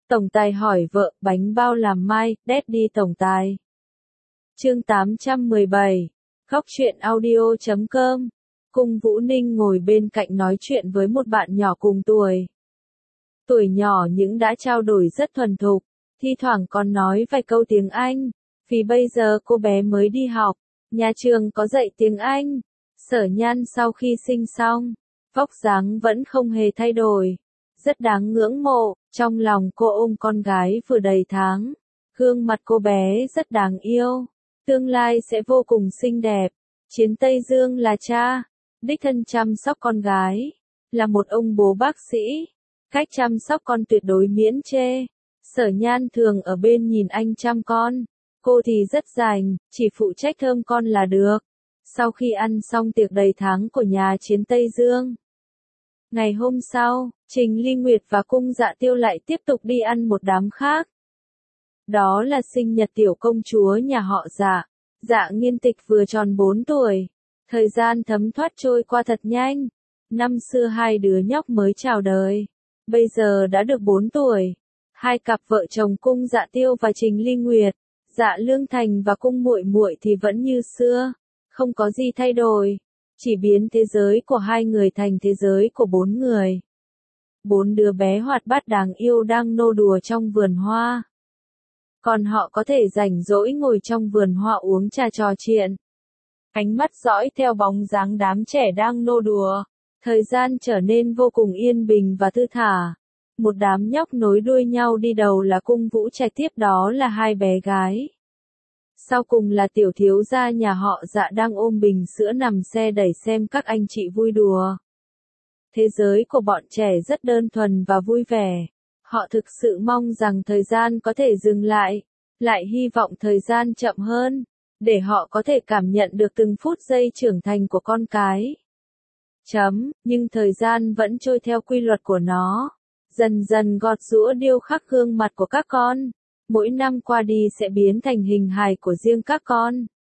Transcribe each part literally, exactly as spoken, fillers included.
Tổng tài hỏi vợ, bánh bao làm mai, Daddy tổng tài. Chương tám trăm mười bảy. Góc truyện audio chấm com. Cung Vũ Ninh ngồi bên cạnh nói chuyện với một bạn nhỏ cùng tuổi. Tuổi nhỏ nhưng đã trao đổi rất thuần thục, thi thoảng còn nói vài câu tiếng Anh, vì bây giờ cô bé mới đi học, nhà trường có dạy tiếng Anh. Sở Nhan sau khi sinh xong, vóc dáng vẫn không hề thay đổi, rất đáng ngưỡng mộ, trong lòng cô ôm con gái vừa đầy tháng, gương mặt cô bé rất đáng yêu, tương lai sẽ vô cùng xinh đẹp. Chiến Tây Dương là cha, đích thân chăm sóc con gái, là một ông bố bác sĩ, cách chăm sóc con tuyệt đối miễn chê. Sở Nhan thường ở bên nhìn anh chăm con, cô thì rất rảnh, chỉ phụ trách thơm con là được. Sau khi ăn xong tiệc đầy tháng của nhà Chiến Tây Dương, ngày hôm sau, Trình Ly Nguyệt và Cung Dạ Tiêu lại tiếp tục đi ăn một đám khác. Đó là sinh nhật tiểu công chúa nhà họ Dạ. Dạ Nghiên Tịch vừa tròn bốn tuổi. Thời gian thấm thoát trôi qua thật nhanh. Năm xưa hai đứa nhóc mới chào đời, bây giờ đã được bốn tuổi. Hai cặp vợ chồng Cung Dạ Tiêu và Trình Ly Nguyệt, Dạ Lương Thành và Cung Muội Muội thì vẫn như xưa, không có gì thay đổi, chỉ biến thế giới của hai người thành thế giới của bốn người. Bốn đứa bé hoạt bát đáng yêu đang nô đùa trong vườn hoa. Còn họ có thể rảnh rỗi ngồi trong vườn hoa uống trà trò chuyện. Ánh mắt dõi theo bóng dáng đám trẻ đang nô đùa. Thời gian trở nên vô cùng yên bình và thư thả. Một đám nhóc nối đuôi nhau đi, đầu là Cung Vũ Trạch, tiếp đó là hai bé gái. Sau cùng là tiểu thiếu gia nhà họ Dạ đang ôm bình sữa nằm xe đẩy xem các anh chị vui đùa. Thế giới của bọn trẻ rất đơn thuần và vui vẻ. Họ thực sự mong rằng thời gian có thể dừng lại, lại hy vọng thời gian chậm hơn, để họ có thể cảm nhận được từng phút giây trưởng thành của con cái. Chấm, nhưng thời gian vẫn trôi theo quy luật của nó, dần dần gọt giũa điêu khắc gương mặt của các con. Mỗi năm qua đi sẽ biến thành hình hài của riêng các con.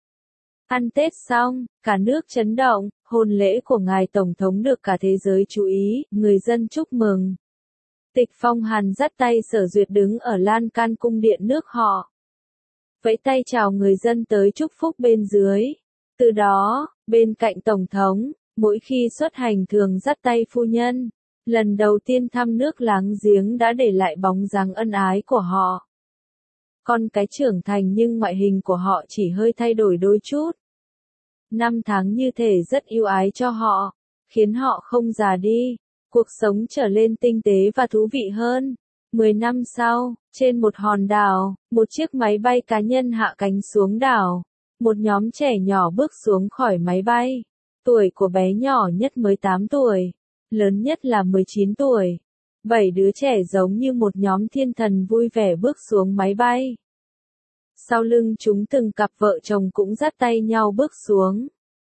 Ăn Tết xong, cả nước chấn động, hôn lễ của ngài Tổng thống được cả thế giới chú ý, người dân chúc mừng. Tịch Phong Hàn dắt tay Sở Duyệt đứng ở lan can cung điện nước họ, vẫy tay chào người dân tới chúc phúc bên dưới. Từ đó, bên cạnh Tổng thống, mỗi khi xuất hành thường dắt tay phu nhân. Lần đầu tiên thăm nước láng giếng đã để lại bóng dáng ân ái của họ. Con cái trưởng thành nhưng ngoại hình của họ chỉ hơi thay đổi đôi chút. Năm tháng như thể rất yêu ái cho họ, khiến họ không già đi, cuộc sống trở nên tinh tế và thú vị hơn. Mười năm sau, trên một hòn đảo, một chiếc máy bay cá nhân hạ cánh xuống đảo. Một nhóm trẻ nhỏ bước xuống khỏi máy bay. Tuổi của bé nhỏ nhất mới tám tuổi, lớn nhất là mười chín tuổi. Bảy đứa trẻ giống như một nhóm thiên thần vui vẻ bước xuống máy bay. Sau lưng chúng từng cặp vợ chồng cũng dắt tay nhau bước xuống.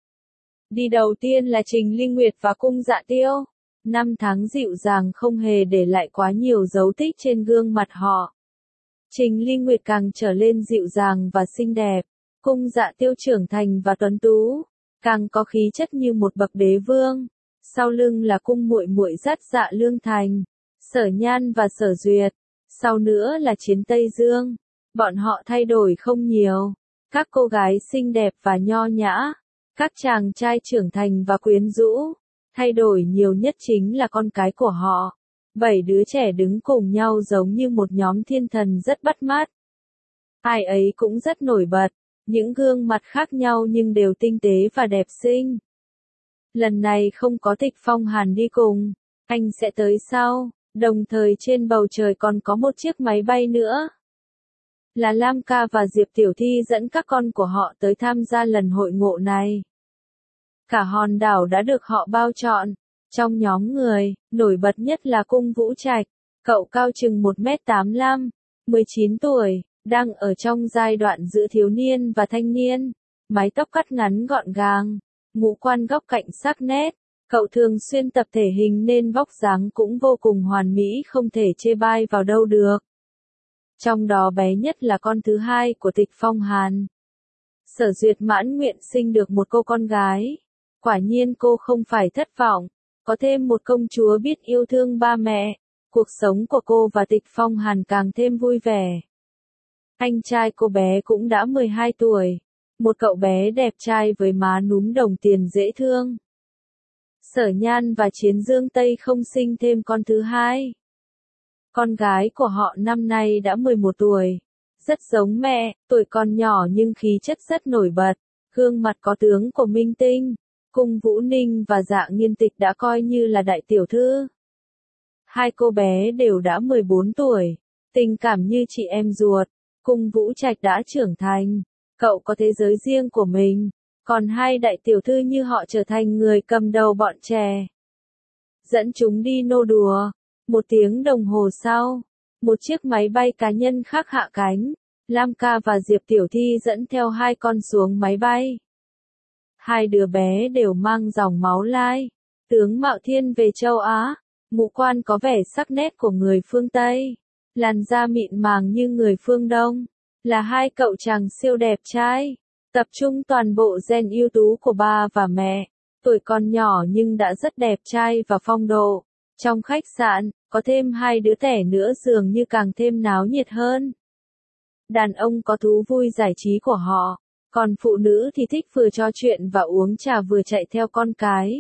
Đi đầu tiên là Trình Ly Nguyệt và Cung Dạ Tiêu. Năm tháng dịu dàng không hề để lại quá nhiều dấu tích trên gương mặt họ. Trình Ly Nguyệt càng trở lên dịu dàng và xinh đẹp. Cung Dạ Tiêu trưởng thành và tuấn tú, càng có khí chất như một bậc đế vương. Sau lưng là Cung Muội Muội dắt Dạ Lương Thành, Sở Nhan và Sở Duyệt. Sau nữa là Chiến Tây Dương. Bọn họ thay đổi không nhiều. Các cô gái xinh đẹp và nho nhã. Các chàng trai trưởng thành và quyến rũ. Thay đổi nhiều nhất chính là con cái của họ. Bảy đứa trẻ đứng cùng nhau giống như một nhóm thiên thần rất bắt mắt. Ai ấy cũng rất nổi bật. Những gương mặt khác nhau nhưng đều tinh tế và đẹp xinh. Lần này không có Tịch Phong Hàn đi cùng. Anh sẽ tới sau. Đồng thời trên bầu trời còn có một chiếc máy bay nữa. Là Lam Ca và Diệp Tiểu Thi dẫn các con của họ tới tham gia lần hội ngộ này. Cả hòn đảo đã được họ bao trọn. Trong nhóm người, nổi bật nhất là Cung Vũ Trạch. Cậu cao chừng một mét tám mươi lăm, mười chín tuổi, đang ở trong giai đoạn giữa thiếu niên và thanh niên. Mái tóc cắt ngắn gọn gàng, ngũ quan góc cạnh sắc nét. Cậu thường xuyên tập thể hình nên vóc dáng cũng vô cùng hoàn mỹ, không thể chê bai vào đâu được. Trong đó bé nhất là con thứ hai của Tịch Phong Hàn. Sở Duyệt mãn nguyện sinh được một cô con gái. Quả nhiên cô không phải thất vọng, có thêm một công chúa biết yêu thương ba mẹ. cuộc sống của cô và Tịch Phong Hàn càng thêm vui vẻ. Anh trai cô bé cũng đã mười hai tuổi, một cậu bé đẹp trai với má núm đồng tiền dễ thương. Sở Nhan và Chiến Dương Tây không sinh thêm con thứ hai. Con gái của họ năm nay đã mười một tuổi, rất giống mẹ, tuổi còn nhỏ nhưng khí chất rất nổi bật, gương mặt có tướng của minh tinh. Cung Vũ Ninh và Dạ Nghiên Tịch đã coi như là đại tiểu thư. Hai cô bé đều đã mười bốn tuổi, tình cảm như chị em ruột. Cung Vũ Trạch đã trưởng thành, cậu có thế giới riêng của mình, còn hai đại tiểu thư như họ trở thành người cầm đầu bọn trẻ. Dẫn chúng đi nô đùa. Một tiếng đồng hồ sau, một chiếc máy bay cá nhân khác hạ cánh. Lam Ca và Diệp Tiểu Thi dẫn theo hai con xuống máy bay. Hai đứa bé đều mang dòng máu lai, tướng mạo thiên về châu Á, ngũ quan có vẻ sắc nét của người phương Tây, làn da mịn màng như người phương Đông, là hai cậu chàng siêu đẹp trai, tập trung toàn bộ gen ưu tú của ba và mẹ, tuổi còn nhỏ nhưng đã rất đẹp trai và phong độ. Trong khách sạn, có thêm hai đứa trẻ nữa dường như càng thêm náo nhiệt hơn. Đàn ông có thú vui giải trí của họ, còn phụ nữ thì thích vừa trò chuyện và uống trà vừa chạy theo con cái.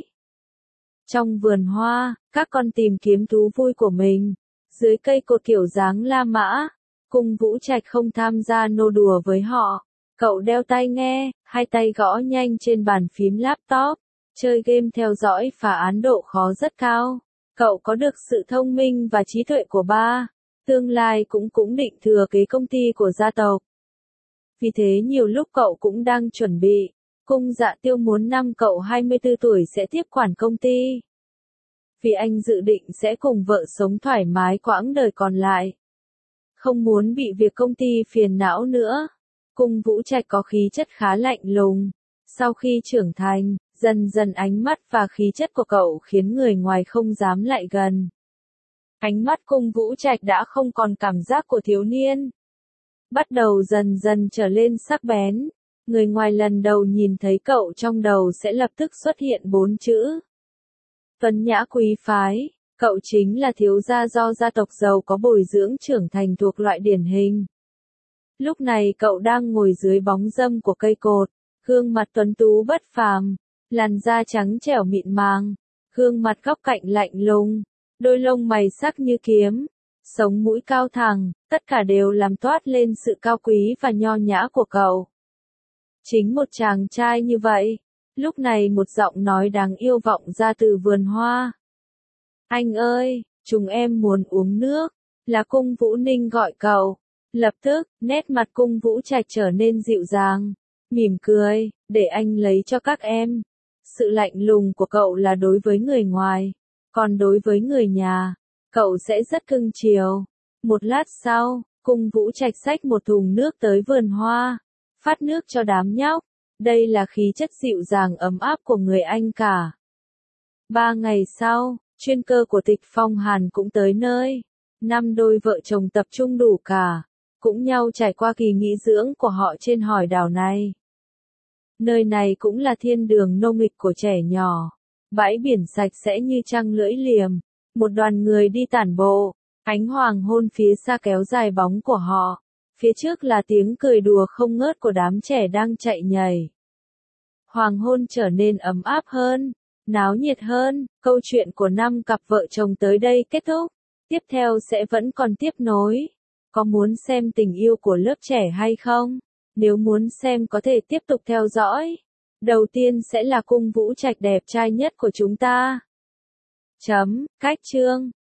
Trong vườn hoa, các con tìm kiếm thú vui của mình. Dưới cây cột kiểu dáng La Mã, Cung Vũ Trạch không tham gia nô đùa với họ. Cậu đeo tai nghe, hai tay gõ nhanh trên bàn phím laptop, chơi game theo dõi phá án độ khó rất cao. Cậu có được sự thông minh và trí tuệ của ba, tương lai cũng cũng định thừa kế công ty của gia tộc. Vì thế nhiều lúc cậu cũng đang chuẩn bị, Cung Dạ Tiêu muốn năm cậu hai mươi tư tuổi sẽ tiếp quản công ty. Vì anh dự định sẽ cùng vợ sống thoải mái quãng đời còn lại. Không muốn bị việc công ty phiền não nữa. Cung Vũ Trạch có khí chất khá lạnh lùng. Sau khi trưởng thành, dần dần ánh mắt và khí chất của cậu khiến người ngoài không dám lại gần. Ánh mắt Cung Vũ Trạch đã không còn cảm giác của thiếu niên. Bắt đầu dần dần trở lên sắc bén. Người ngoài lần đầu nhìn thấy cậu trong đầu sẽ lập tức xuất hiện bốn chữ. Tuấn nhã quý phái, cậu chính là thiếu gia do gia tộc giàu có bồi dưỡng trưởng thành thuộc loại điển hình. Lúc này cậu đang ngồi dưới bóng râm của cây cột, gương mặt tuấn tú bất phàm, làn da trắng trẻo mịn màng, gương mặt góc cạnh lạnh lùng, đôi lông mày sắc như kiếm, sống mũi cao thẳng, tất cả đều làm toát lên sự cao quý và nho nhã của cậu. Chính một chàng trai như vậy. Lúc này một giọng nói đáng yêu vọng ra từ vườn hoa. Anh ơi, chúng em muốn uống nước, là Cung Vũ Ninh gọi cậu. Lập tức, nét mặt Cung Vũ Trạch trở nên dịu dàng, mỉm cười, để anh lấy cho các em. Sự lạnh lùng của cậu là đối với người ngoài, còn đối với người nhà, cậu sẽ rất cưng chiều. Một lát sau, Cung Vũ Trạch xách một thùng nước tới vườn hoa, phát nước cho đám nhóc. Đây là khí chất dịu dàng ấm áp của người Anh cả. Ba ngày sau, chuyên cơ của Tịch Phong Hàn cũng tới nơi. Năm đôi vợ chồng tập trung đủ cả, cũng nhau trải qua kỳ nghỉ dưỡng của họ trên hòn đảo này. Nơi này cũng là thiên đường nô nghịch của trẻ nhỏ. Bãi biển sạch sẽ như trăng lưỡi liềm. Một đoàn người đi tản bộ, ánh hoàng hôn phía xa kéo dài bóng của họ. Phía trước là tiếng cười đùa không ngớt của đám trẻ đang chạy nhảy. Hoàng hôn trở nên ấm áp hơn, náo nhiệt hơn, câu chuyện của năm cặp vợ chồng tới đây kết thúc. Tiếp theo sẽ vẫn còn tiếp nối. Có muốn xem tình yêu của lớp trẻ hay không? Nếu muốn xem có thể tiếp tục theo dõi. Đầu tiên sẽ là Cung Vũ Trạch đẹp trai nhất của chúng ta. Chấm, cách chương.